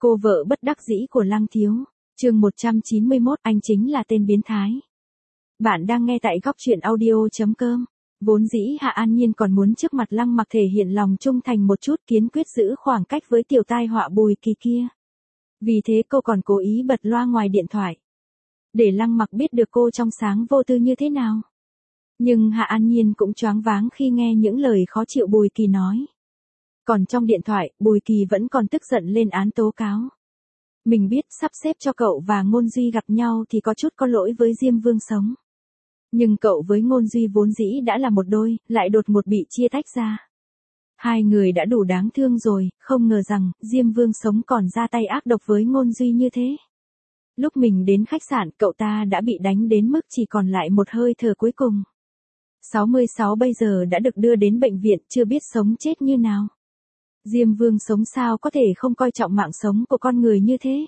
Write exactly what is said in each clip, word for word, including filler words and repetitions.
Cô vợ bất đắc dĩ của Lăng Thiếu. Chương một trăm chín mươi mốt, anh chính là tên biến thái. Bạn đang nghe tại góc truyện audio chấm com. Vốn dĩ Hạ An Nhiên còn muốn trước mặt Lăng Mặc thể hiện lòng trung thành một chút, kiên quyết giữ khoảng cách với tiểu tai họa Bùi Kỳ kia. Vì thế cô còn cố ý bật loa ngoài điện thoại, để Lăng Mặc biết được cô trong sáng vô tư như thế nào. Nhưng Hạ An Nhiên cũng choáng váng khi nghe những lời khó chịu Bùi Kỳ nói. Còn trong điện thoại, Bùi Kỳ vẫn còn tức giận lên án tố cáo. Mình biết sắp xếp cho cậu và Ngôn Duy gặp nhau thì có chút có lỗi với Diêm Vương Sống. Nhưng cậu với Ngôn Duy vốn dĩ đã là một đôi, lại đột ngột bị chia tách ra. Hai người đã đủ đáng thương rồi, không ngờ rằng Diêm Vương Sống còn ra tay ác độc với Ngôn Duy như thế. Lúc mình đến khách sạn, cậu ta đã bị đánh đến mức chỉ còn lại một hơi thở cuối cùng. sáu mươi sáu bây giờ đã được đưa đến bệnh viện, chưa biết sống chết như nào. Diêm Vương Sống sao có thể không coi trọng mạng sống của con người như thế?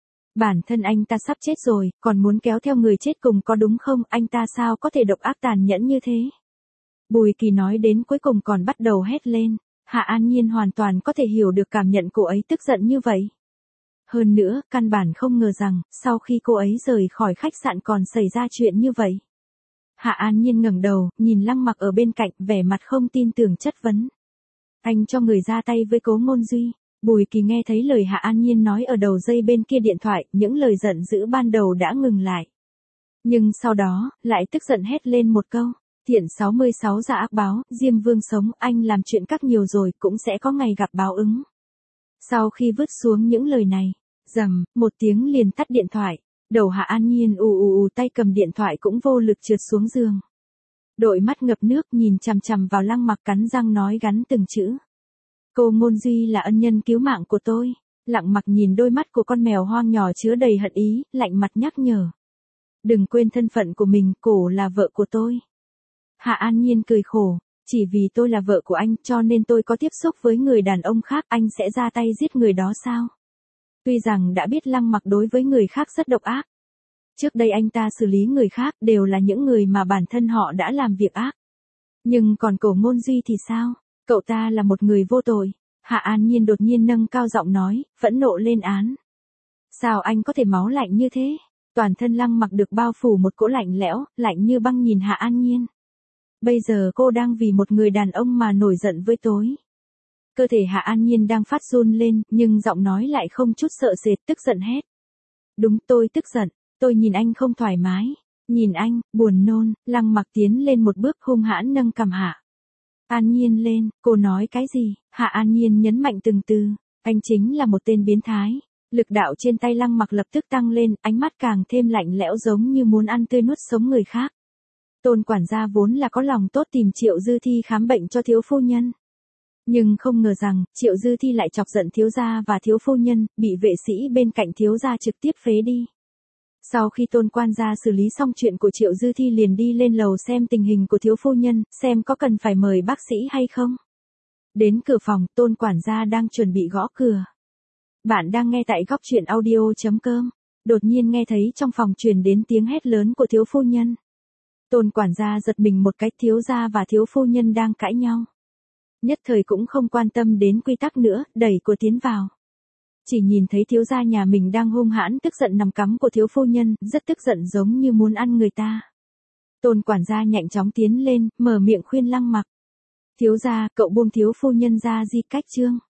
Bản thân anh ta sắp chết rồi, còn muốn kéo theo người chết cùng có đúng không? Anh ta sao có thể độc ác tàn nhẫn như thế? Bùi Kỳ nói đến cuối cùng còn bắt đầu hét lên. Hạ An Nhiên hoàn toàn có thể hiểu được cảm nhận cô ấy tức giận như vậy. Hơn nữa, căn bản không ngờ rằng, sau khi cô ấy rời khỏi khách sạn còn xảy ra chuyện như vậy. Hạ An Nhiên ngẩng đầu, nhìn Lăng Mặc ở bên cạnh, vẻ mặt không tin tưởng chất vấn. Anh cho người ra tay với Cố Ngôn Duy. Bùi Kỳ nghe thấy lời Hạ An Nhiên nói ở đầu dây bên kia điện thoại, những lời giận dữ ban đầu đã ngừng lại. Nhưng sau đó, lại tức giận hét lên một câu. Thiện sáu mươi sáu ra ác báo, Diêm Vương Sống, anh làm chuyện các nhiều rồi, cũng sẽ có ngày gặp báo ứng. Sau khi vứt xuống những lời này, rầm, một tiếng liền tắt điện thoại. Đầu Hạ An Nhiên ù ù ù, tay cầm điện thoại cũng vô lực trượt xuống giường. Đôi mắt ngập nước nhìn chằm chằm vào Lăng Mặc, cắn răng nói gắn từng chữ. Cô Ngôn Duy là ân nhân cứu mạng của tôi. Lăng Mặc nhìn đôi mắt của con mèo hoang nhỏ chứa đầy hận ý, lạnh mặt nhắc nhở. Đừng quên thân phận của mình, cổ là vợ của tôi. Hạ An Nhiên cười khổ. Chỉ vì tôi là vợ của anh cho nên tôi có tiếp xúc với người đàn ông khác, anh sẽ ra tay giết người đó sao? Tuy rằng đã biết Lăng Mặc đối với người khác rất độc ác. Trước đây anh ta xử lý người khác đều là những người mà bản thân họ đã làm việc ác. Nhưng còn Cổ Ngôn Duy thì sao? Cậu ta là một người vô tội. Hạ An Nhiên đột nhiên nâng cao giọng nói, phẫn nộ lên án. Sao anh có thể máu lạnh như thế? Toàn thân Lăng Mặc được bao phủ một cỗ lạnh lẽo, lạnh như băng nhìn Hạ An Nhiên. Bây giờ cô đang vì một người đàn ông mà nổi giận với tôi. Cơ thể Hạ An Nhiên đang phát run lên, nhưng giọng nói lại không chút sợ sệt, tức giận hét. Đúng, tôi tức giận, tôi nhìn anh không thoải mái. Nhìn anh, buồn nôn. Lăng Mặc tiến lên một bước hung hãn nâng cằm Hạ An Nhiên lên. Cô nói cái gì? Hạ An Nhiên nhấn mạnh từng từ. Anh chính là một tên biến thái. Lực đạo trên tay Lăng Mặc lập tức tăng lên, ánh mắt càng thêm lạnh lẽo giống như muốn ăn tươi nuốt sống người khác. Tôn quản gia vốn là có lòng tốt tìm Triệu Dư Thi khám bệnh cho thiếu phu nhân. Nhưng không ngờ rằng, Triệu Dư Thi lại chọc giận thiếu gia và thiếu phu nhân, bị vệ sĩ bên cạnh thiếu gia trực tiếp phế đi. Sau khi Tôn quan gia xử lý xong chuyện của Triệu Dư Thi liền đi lên lầu xem tình hình của thiếu phu nhân, xem có cần phải mời bác sĩ hay không. Đến cửa phòng, Tôn quản gia đang chuẩn bị gõ cửa. Bạn đang nghe tại góc truyện audio chấm com. Đột nhiên nghe thấy trong phòng truyền đến tiếng hét lớn của thiếu phu nhân. Tôn quản gia giật mình một cái, thiếu gia và thiếu phu nhân đang cãi nhau. Nhất thời cũng không quan tâm đến quy tắc nữa, đẩy cửa tiến vào. Chỉ nhìn thấy thiếu gia nhà mình đang hung hãn tức giận nằm cắm của thiếu phu nhân, rất tức giận giống như muốn ăn người ta. Tôn quản gia nhanh chóng tiến lên, mở miệng khuyên Lăng Mặc. Thiếu gia, cậu buông thiếu phu nhân ra di cách chương.